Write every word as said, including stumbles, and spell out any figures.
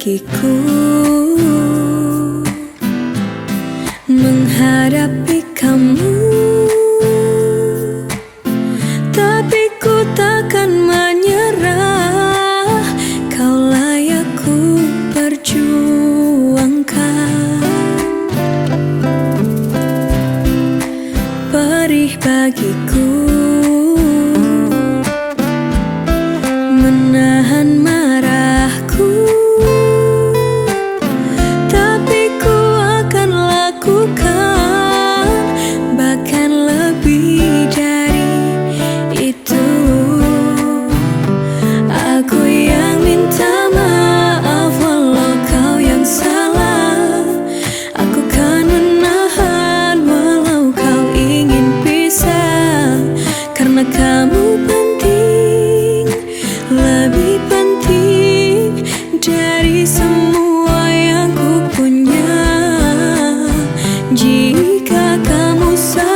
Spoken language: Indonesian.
bagiku menghadapi kamu, tapi ku takkan menyerah. Kau layak ku perjuangkan. Perih bagiku menahan marahku, tapi ku akan lakukan bahkan lebih dari itu. Aku yang minta maaf walau kau yang salah. Aku kan menahan walau kau ingin pisah, karena kamu penting, lebih penting dari semua yang ku punya. Jika kamu salah